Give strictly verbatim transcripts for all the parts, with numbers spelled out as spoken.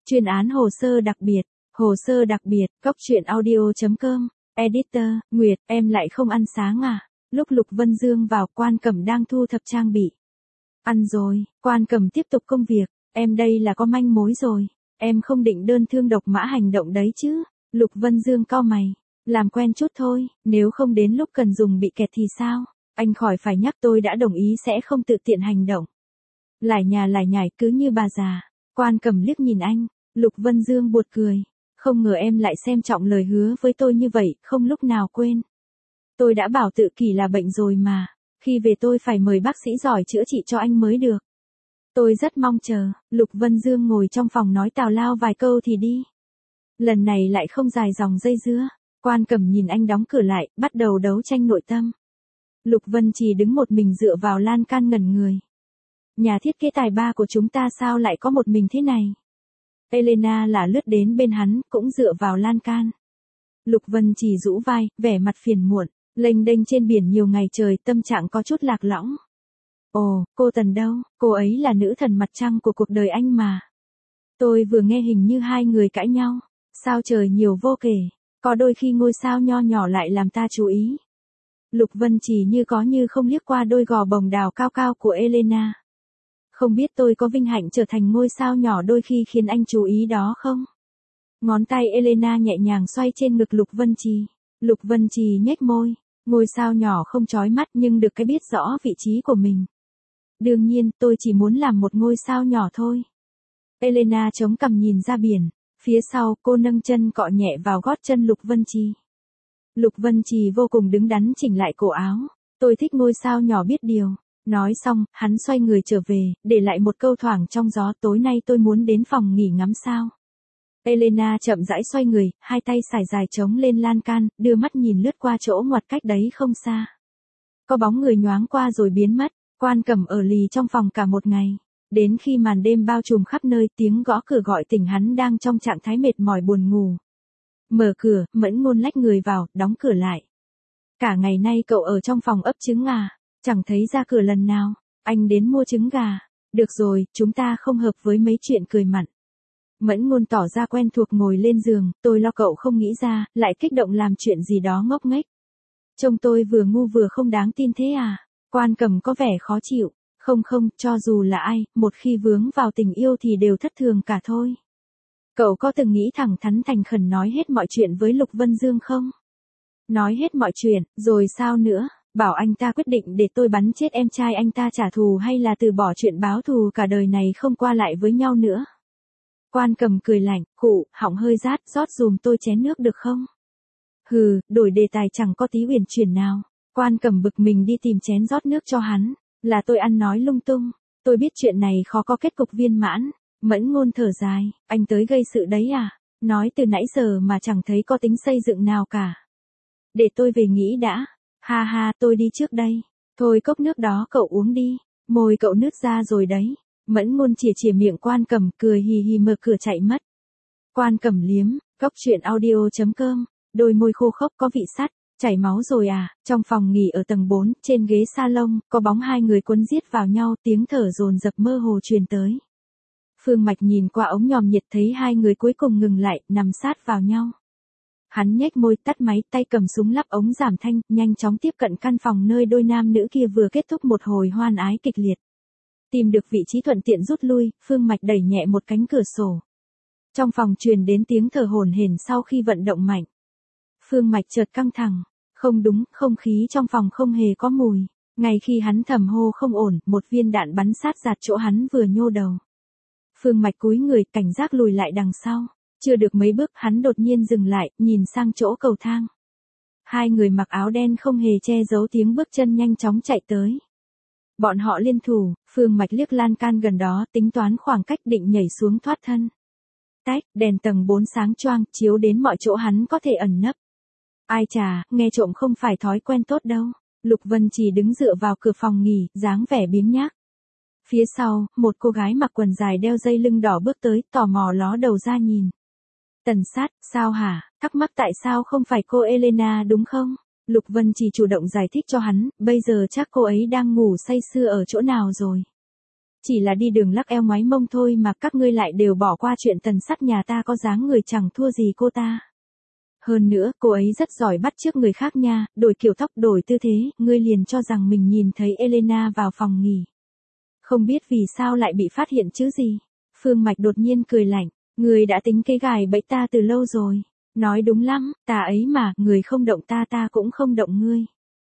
Chuyên án hồ sơ đặc biệt, hồ sơ đặc biệt, cốc truyện audio.com, editor, Nguyệt, em lại không ăn sáng à? Lúc Lục Vân Dương vào, Quan Cẩm đang thu thập trang bị. Ăn rồi, Quan Cẩm tiếp tục công việc, em đây là có manh mối rồi, em không định đơn thương độc mã hành động đấy chứ? Lục Vân Dương cau mày, làm quen chút thôi, nếu không đến lúc cần dùng bị kẹt thì sao? Anh khỏi phải nhắc, tôi đã đồng ý sẽ không tự tiện hành động. Lải nhà lải nhải cứ như bà già. Quan Cẩm liếc nhìn anh, Lục Vân Dương buột cười, không ngờ em lại xem trọng lời hứa với tôi như vậy, không lúc nào quên. Tôi đã bảo tự kỷ là bệnh rồi mà, khi về tôi phải mời bác sĩ giỏi chữa trị cho anh mới được. Tôi rất mong chờ. Lục Vân Dương ngồi trong phòng nói tào lao vài câu thì đi. Lần này lại không dài dòng dây dưa. Quan Cẩm nhìn anh đóng cửa lại, bắt đầu đấu tranh nội tâm. Lục Vân chỉ đứng một mình dựa vào lan can ngẩn người. Nhà thiết kế tài ba của chúng ta sao lại có một mình thế này? Elena là lướt đến bên hắn, cũng dựa vào lan can. Lục Vân chỉ rũ vai, vẻ mặt phiền muộn, lênh đênh trên biển nhiều ngày trời, tâm trạng có chút lạc lõng. Ồ, cô Tần đâu? Cô ấy là nữ thần mặt trăng của cuộc đời anh mà. Tôi vừa nghe hình như hai người cãi nhau. Sao trời nhiều vô kể, có đôi khi ngôi sao nho nhỏ lại làm ta chú ý. Lục Vân chỉ như có như không liếc qua đôi gò bồng đào cao cao của Elena. Không biết tôi có vinh hạnh trở thành ngôi sao nhỏ đôi khi khiến anh chú ý đó không? Ngón tay Elena nhẹ nhàng xoay trên ngực Lục Vân Trì. Lục Vân Trì nhếch môi, ngôi sao nhỏ không chói mắt nhưng được cái biết rõ vị trí của mình. Đương nhiên, tôi chỉ muốn làm một ngôi sao nhỏ thôi. Elena chống cằm nhìn ra biển, phía sau cô nâng chân cọ nhẹ vào gót chân Lục Vân Trì. Lục Vân Trì vô cùng đứng đắn chỉnh lại cổ áo. Tôi thích ngôi sao nhỏ biết điều. Nói xong, hắn xoay người trở về, để lại một câu thoảng trong gió, tối nay tôi muốn đến phòng nghỉ ngắm sao. Elena chậm rãi xoay người, hai tay sải dài trống lên lan can, đưa mắt nhìn lướt qua chỗ ngoặt cách đấy không xa. Có bóng người nhoáng qua rồi biến mất. Quan Cẩm ở lì trong phòng cả một ngày. Đến khi màn đêm bao trùm khắp nơi, tiếng gõ cửa gọi tỉnh hắn đang trong trạng thái mệt mỏi buồn ngủ. Mở cửa, Mẫn Ngôn lách người vào, đóng cửa lại. Cả ngày nay cậu ở trong phòng ấp trứng à? Chẳng thấy ra cửa lần nào. Anh đến mua trứng gà. Được rồi, chúng ta không hợp với mấy chuyện cười mặn. Mẫn Ngôn tỏ ra quen thuộc ngồi lên giường, tôi lo cậu không nghĩ ra, lại kích động làm chuyện gì đó ngốc nghếch. Trông tôi vừa ngu vừa không đáng tin thế à? Quan Cẩm có vẻ khó chịu. Không không, cho dù là ai, một khi vướng vào tình yêu thì đều thất thường cả thôi. Cậu có từng nghĩ thẳng thắn thành khẩn nói hết mọi chuyện với Lục Vân Dương không? Nói hết mọi chuyện, rồi sao nữa? Bảo anh ta quyết định để tôi bắn chết em trai anh ta trả thù hay là từ bỏ chuyện báo thù cả đời này không qua lại với nhau nữa? Quan Cẩm cười lạnh, khụ, họng hơi rát, rót dùm tôi chén nước được không? Hừ, đổi đề tài chẳng có tí uyển chuyển nào. Quan Cẩm bực mình đi tìm chén rót nước cho hắn. Là tôi ăn nói lung tung. Tôi biết chuyện này khó có kết cục viên mãn. Mẫn Ngôn thở dài, anh tới gây sự đấy à? Nói từ nãy giờ mà chẳng thấy có tính xây dựng nào cả. Để tôi về nghĩ đã. Ha ha, tôi đi trước đây. Thôi cốc nước đó cậu uống đi. Môi cậu nứt ra rồi đấy. Mẫn Ngôn chìa chìa miệng Quan Cẩm, cười hì hì mở cửa chạy mất. Quan Cẩm liếm, cốc truyện audio.com, đôi môi khô khốc có vị sắt. Chảy máu rồi à? Trong phòng nghỉ ở tầng bốn, trên ghế salon, có bóng hai người quấn giết vào nhau, tiếng thở dồn dập mơ hồ truyền tới. Phương Mạch nhìn qua ống nhòm nhiệt thấy hai người cuối cùng ngừng lại, nằm sát vào nhau. Hắn nhếch môi, tắt máy, tay cầm súng lắp ống giảm thanh, nhanh chóng tiếp cận căn phòng nơi đôi nam nữ kia vừa kết thúc một hồi hoan ái kịch liệt. Tìm được vị trí thuận tiện rút lui, Phương Mạch đẩy nhẹ một cánh cửa sổ. Trong phòng truyền đến tiếng thở hổn hển sau khi vận động mạnh. Phương Mạch chợt căng thẳng. Không đúng, không khí trong phòng không hề có mùi. Ngay khi hắn thầm hô không ổn, một viên đạn bắn sát giạt chỗ hắn vừa nhô đầu. Phương Mạch cúi người, cảnh giác lùi lại đằng sau. Chưa được mấy bước, hắn đột nhiên dừng lại, nhìn sang chỗ cầu thang. Hai người mặc áo đen không hề che giấu tiếng bước chân nhanh chóng chạy tới. Bọn họ liên thủ, Phương Mạch liếc lan can gần đó, tính toán khoảng cách định nhảy xuống thoát thân. Tách, đèn tầng bốn sáng choang, chiếu đến mọi chỗ hắn có thể ẩn nấp. Ai chà, nghe trộm không phải thói quen tốt đâu. Lục Vân chỉ đứng dựa vào cửa phòng nghỉ, dáng vẻ biếng nhác. Phía sau, một cô gái mặc quần dài đeo dây lưng đỏ bước tới, tò mò ló đầu ra nhìn. Tần Sát, sao hả? Thắc mắc tại sao không phải cô Elena đúng không? Lục Vân chỉ chủ động giải thích cho hắn, bây giờ chắc cô ấy đang ngủ say sưa ở chỗ nào rồi. chỉ là đi đường lắc eo ngoái mông thôi mà các ngươi lại đều bỏ qua chuyện Tần Sắt nhà ta có dáng người chẳng thua gì cô ta. Hơn nữa, cô ấy rất giỏi bắt chước người khác nha, đổi kiểu tóc đổi tư thế, ngươi liền cho rằng mình nhìn thấy Elena vào phòng nghỉ. Không biết vì sao lại bị phát hiện chứ gì. Phương Mạch đột nhiên cười lạnh, ngươi đã tính kế gài bẫy ta từ lâu rồi. Nói đúng lắm, ta ấy mà, người không động ta ta cũng không động ngươi.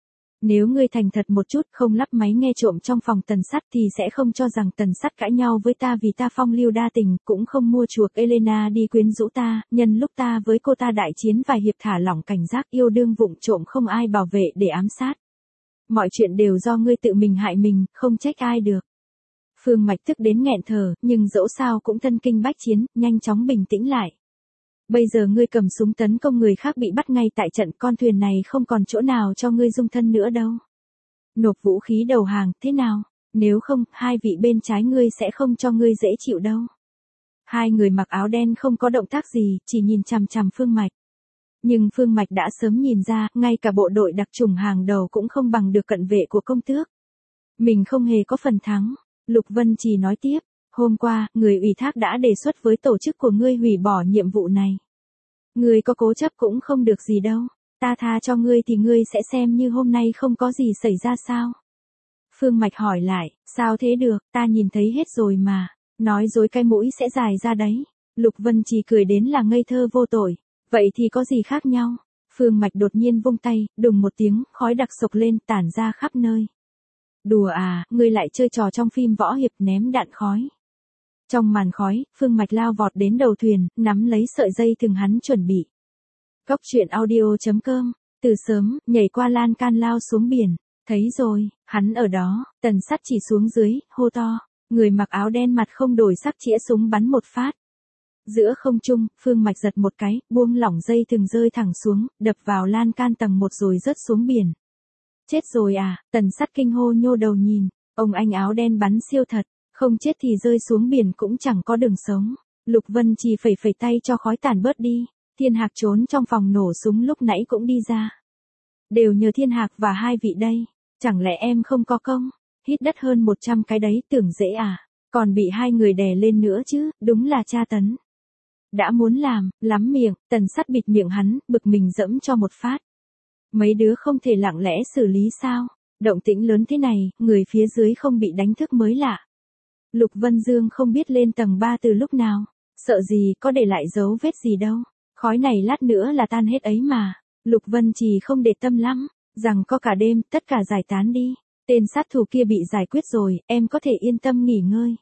Nếu ngươi thành thật một chút không lắp máy nghe trộm trong phòng Tần Sắt thì sẽ không cho rằng Tần Sắt cãi nhau với ta vì ta phong lưu đa tình, cũng không mua chuộc Elena đi quyến rũ ta, nhân lúc ta với cô ta đại chiến vài hiệp thả lỏng cảnh giác yêu đương vụng trộm không ai bảo vệ để ám sát. Mọi chuyện đều do ngươi tự mình hại mình, không trách ai được. Phương Mạch tức đến nghẹn thở, nhưng dẫu sao cũng thân kinh bách chiến, nhanh chóng bình tĩnh lại. Bây giờ ngươi cầm súng tấn công người khác bị bắt ngay tại trận, con thuyền này không còn chỗ nào cho ngươi dung thân nữa đâu. Nộp vũ khí đầu hàng, thế nào? Nếu không, hai vị bên trái ngươi sẽ không cho ngươi dễ chịu đâu. Hai người mặc áo đen không có động tác gì, chỉ nhìn chằm chằm Phương Mạch. Nhưng Phương Mạch đã sớm nhìn ra, ngay cả bộ đội đặc chủng hàng đầu cũng không bằng được cận vệ của công tước. Mình không hề có phần thắng. Lục Vân Trì nói tiếp. Hôm qua, người ủy thác đã đề xuất với tổ chức của ngươi hủy bỏ nhiệm vụ này. Ngươi có cố chấp cũng không được gì đâu. Ta tha cho ngươi thì ngươi sẽ xem như hôm nay không có gì xảy ra sao? Phương Mạch hỏi lại, sao thế được, ta nhìn thấy hết rồi mà. Nói dối cái mũi sẽ dài ra đấy. Lục Vân Trì cười đến là ngây thơ vô tội. Vậy thì có gì khác nhau? Phương Mạch đột nhiên vung tay, đùng một tiếng, khói đặc sộc lên tản ra khắp nơi. Đùa à, ngươi lại chơi trò trong phim võ hiệp ném đạn khói. Trong màn khói, Phương Mạch lao vọt đến đầu thuyền, nắm lấy sợi dây thừng hắn chuẩn bị. Cốc truyện audio chấm com, từ sớm, nhảy qua lan can lao xuống biển. Thấy rồi, hắn ở đó, Tần Sắt chỉ xuống dưới, hô to. Người mặc áo đen mặt không đổi sắc chĩa súng bắn một phát. Giữa không trung, Phương Mạch giật một cái, buông lỏng dây thừng rơi thẳng xuống, đập vào lan can tầng một rồi rớt xuống biển. Chết rồi à, Tần Sắt kinh hô nhô đầu nhìn, ông anh áo đen bắn siêu thật. Không chết thì rơi xuống biển cũng chẳng có đường sống. Lục Vân Trì phẩy phẩy tay cho khói tản bớt đi. Thiên Hạc trốn trong phòng nổ súng lúc nãy cũng đi ra. Đều nhờ Thiên Hạc và hai vị đây. Chẳng lẽ em không có công? Hít đất hơn một trăm cái đấy tưởng dễ à? Còn bị hai người đè lên nữa chứ, đúng là tra tấn. Đã muốn làm, lắm miệng, Tần Sắt bịt miệng hắn, bực mình dẫm cho một phát. Mấy đứa không thể lặng lẽ xử lý sao? Động tĩnh lớn thế này, người phía dưới không bị đánh thức mới lạ. Lục Vân Dương không biết lên tầng ba từ lúc nào, sợ gì có để lại dấu vết gì đâu, khói này lát nữa là tan hết ấy mà. Lục Vân Trì không để tâm lắm, rằng có cả đêm, tất cả giải tán đi, tên sát thủ kia bị giải quyết rồi, em có thể yên tâm nghỉ ngơi.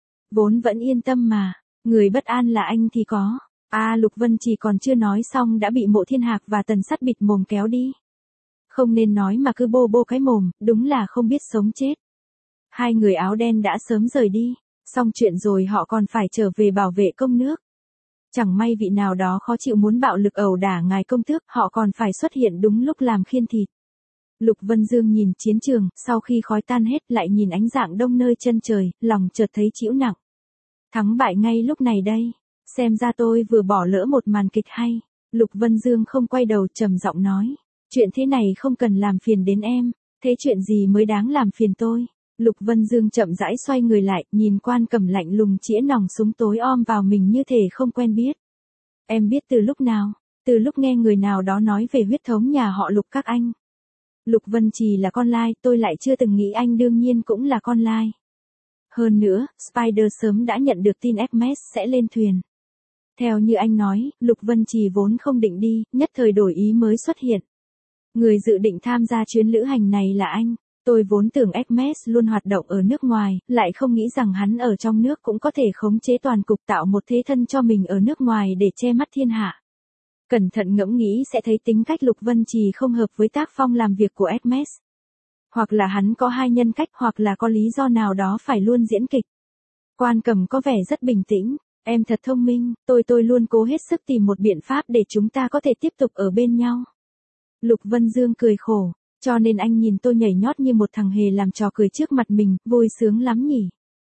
Vốn vẫn yên tâm mà, người bất an là anh thì có. À Lục Vân Trì còn chưa nói xong đã bị Mộ Thiên Hạc và Tần Sắt bịt mồm kéo đi. Không nên nói mà cứ bô bô cái mồm, đúng là không biết sống chết. Hai người áo đen đã sớm rời đi, xong chuyện rồi họ còn phải trở về bảo vệ công nước. Chẳng may vị nào đó khó chịu muốn bạo lực ẩu đả ngài công tước, họ còn phải xuất hiện đúng lúc làm khiên thịt. Lục Vân Dương nhìn chiến trường, sau khi khói tan hết lại nhìn ánh dạng đông nơi chân trời, lòng chợt thấy chịu nặng. Thắng bại ngay lúc này đây, xem ra tôi vừa bỏ lỡ một màn kịch hay. Lục Vân Dương không quay đầu trầm giọng nói, chuyện thế này không cần làm phiền đến em, thế chuyện gì mới đáng làm phiền tôi. Lục Vân Dương chậm rãi xoay người lại, nhìn Quan Cẩm lạnh lùng chĩa nòng súng tối om vào mình như thể không quen biết. Em biết từ lúc nào? Từ lúc nghe người nào đó nói về huyết thống nhà họ Lục các anh. Lục Vân Trì là con lai, tôi lại chưa từng nghĩ anh đương nhiên cũng là con lai. Hơn nữa, Spider sớm đã nhận được tin Hermes sẽ lên thuyền. Theo như anh nói, Lục Vân Trì vốn không định đi, nhất thời đổi ý mới xuất hiện. Người dự định tham gia chuyến lữ hành này là anh. Tôi vốn tưởng Hermes luôn hoạt động ở nước ngoài, lại không nghĩ rằng hắn ở trong nước cũng có thể khống chế toàn cục, tạo một thế thân cho mình ở nước ngoài để che mắt thiên hạ. Cẩn thận ngẫm nghĩ sẽ thấy tính cách Lục Vân Trì không hợp với tác phong làm việc của Hermes. Hoặc là hắn có hai nhân cách, hoặc là có lý do nào đó phải luôn diễn kịch. Quan Cẩm có vẻ rất bình tĩnh, em thật thông minh, tôi tôi luôn cố hết sức tìm một biện pháp để chúng ta có thể tiếp tục ở bên nhau. Lục Vân Dương cười khổ. Cho nên anh nhìn tôi nhảy nhót như một thằng hề làm trò cười trước mặt mình, vui sướng lắm nhỉ.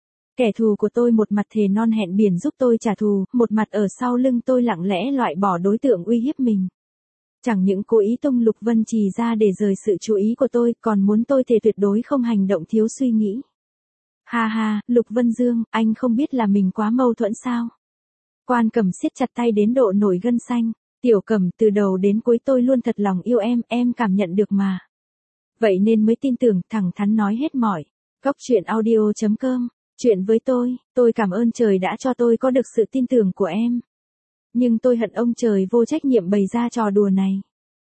Kẻ thù của tôi một mặt thề non hẹn biển giúp tôi trả thù, một mặt ở sau lưng tôi lặng lẽ loại bỏ đối tượng uy hiếp mình. Chẳng những cố ý tung Lục Vân Trì ra để rời sự chú ý của tôi, còn muốn tôi thề tuyệt đối không hành động thiếu suy nghĩ. Ha ha, Lục Vân Dương, anh không biết là mình quá mâu thuẫn sao? Quan Cẩm siết chặt tay đến độ nổi gân xanh. Tiểu Cẩm, từ đầu đến cuối tôi luôn thật lòng yêu em, em cảm nhận được mà. Vậy nên mới tin tưởng, thẳng thắn nói hết mọi. Cóc truyện audio chấm com, chuyện với tôi, tôi cảm ơn trời đã cho tôi có được sự tin tưởng của em. Nhưng tôi hận ông trời vô trách nhiệm bày ra trò đùa này.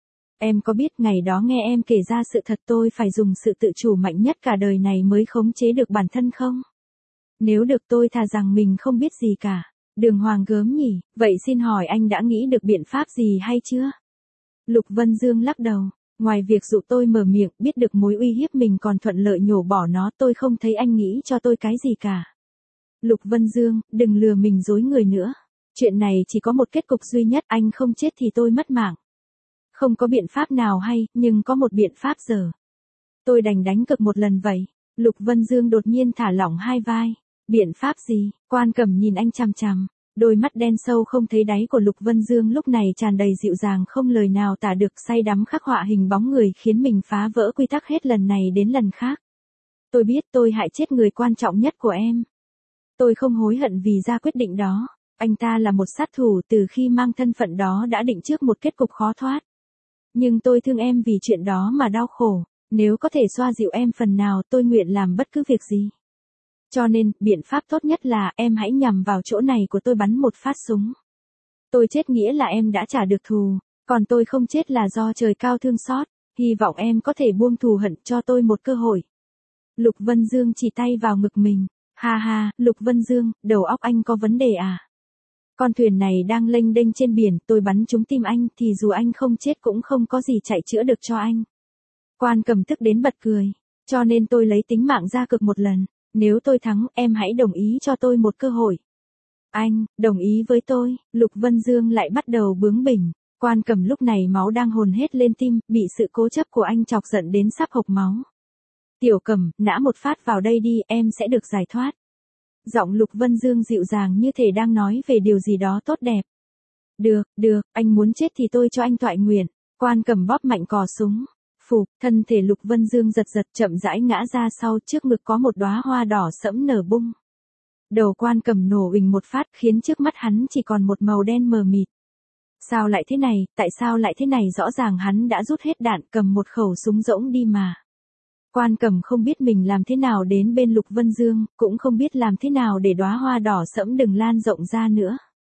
Em có biết ngày đó nghe em kể ra sự thật tôi phải dùng sự tự chủ mạnh nhất cả đời này mới khống chế được bản thân không? Nếu được tôi thà rằng mình không biết gì cả. Đường Hoàng gớm nhỉ, vậy xin hỏi anh đã nghĩ được biện pháp gì hay chưa? Lục Vân Dương lắc đầu, ngoài việc dụ tôi mở miệng biết được mối uy hiếp mình còn thuận lợi nhổ bỏ nó tôi không thấy anh nghĩ cho tôi cái gì cả. Lục Vân Dương, đừng lừa mình dối người nữa. Chuyện này chỉ có một kết cục duy nhất, anh không chết thì tôi mất mạng. Không có biện pháp nào hay, nhưng có một biện pháp giờ. Tôi đành đánh cược một lần vậy. Lục Vân Dương đột nhiên thả lỏng hai vai. Biện pháp gì? Quan Cẩm nhìn anh chằm chằm. Đôi mắt đen sâu không thấy đáy của Lục Vân Dương lúc này tràn đầy dịu dàng không lời nào tả được, say đắm khắc họa hình bóng người khiến mình phá vỡ quy tắc hết lần này đến lần khác. Tôi biết tôi hại chết người quan trọng nhất của em. Tôi không hối hận vì ra quyết định đó. Anh ta là một sát thủ, từ khi mang thân phận đó đã định trước một kết cục khó thoát. Nhưng tôi thương em vì chuyện đó mà đau khổ. Nếu có thể xoa dịu em phần nào tôi nguyện làm bất cứ việc gì. Cho nên, biện pháp tốt nhất là em hãy nhằm vào chỗ này của tôi bắn một phát súng. Tôi chết nghĩa là em đã trả được thù, còn tôi không chết là do trời cao thương xót, hy vọng em có thể buông thù hận cho tôi một cơ hội. Lục Vân Dương chỉ tay vào ngực mình, ha ha, Lục Vân Dương, đầu óc anh có vấn đề à? Con thuyền này đang lênh đênh trên biển, tôi bắn trúng tim anh thì dù anh không chết cũng không có gì chạy chữa được cho anh. Quan Cẩm tức đến bật cười, cho nên tôi lấy tính mạng ra cược một lần. Nếu tôi thắng, em hãy đồng ý cho tôi một cơ hội. Anh, đồng ý với tôi, Lục Vân Dương lại bắt đầu bướng bỉnh. Quan Cẩm lúc này máu đang hồn hết lên tim, bị sự cố chấp của anh chọc giận đến sắp hộc máu. Tiểu Cẩm, nã một phát vào đây đi, em sẽ được giải thoát. Giọng Lục Vân Dương dịu dàng như thể đang nói về điều gì đó tốt đẹp. Được, được, anh muốn chết thì tôi cho anh toại nguyện. Quan Cẩm bóp mạnh cò súng. Phụp, thân thể Lục Vân Dương giật giật chậm rãi ngã ra sau, trước ngực có một đóa hoa đỏ sẫm nở bung. Đầu Quan Cẩm nổ uỳnh một phát khiến trước mắt hắn chỉ còn một màu đen mờ mịt. Sao lại thế này, tại sao lại thế này, rõ ràng hắn đã rút hết đạn, cầm một khẩu súng rỗng đi mà. Quan Cẩm không biết mình làm thế nào đến bên Lục Vân Dương, cũng không biết làm thế nào để đóa hoa đỏ sẫm đừng lan rộng ra nữa.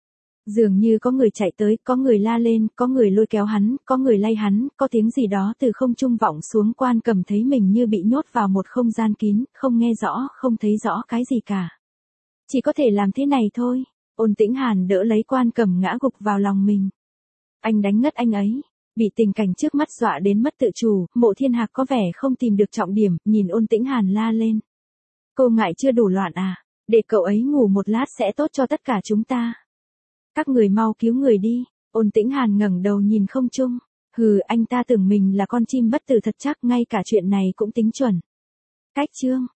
Dường như có người chạy tới, có người la lên, có người lôi kéo hắn, có người lay hắn, có tiếng gì đó từ không trung vọng xuống. Quan Cẩm thấy mình như bị nhốt vào một không gian kín, không nghe rõ, không thấy rõ cái gì cả. Chỉ có thể làm thế này thôi. Ôn Tĩnh Hàn đỡ lấy Quan Cẩm ngã gục vào lòng mình. Anh đánh ngất anh ấy. Bị tình cảnh trước mắt dọa đến mất tự chủ, Mộ Thiên Hạc có vẻ không tìm được trọng điểm, nhìn Ôn Tĩnh Hàn la lên. Cô ngại chưa đủ loạn à? Để cậu ấy ngủ một lát sẽ tốt cho tất cả chúng ta. Các người mau cứu người đi. Ôn Tĩnh Hàn ngẩng đầu nhìn không trung. Hừ, anh ta tưởng mình là con chim bất tử thật chắc, ngay cả chuyện này cũng tính chuẩn. Cách chương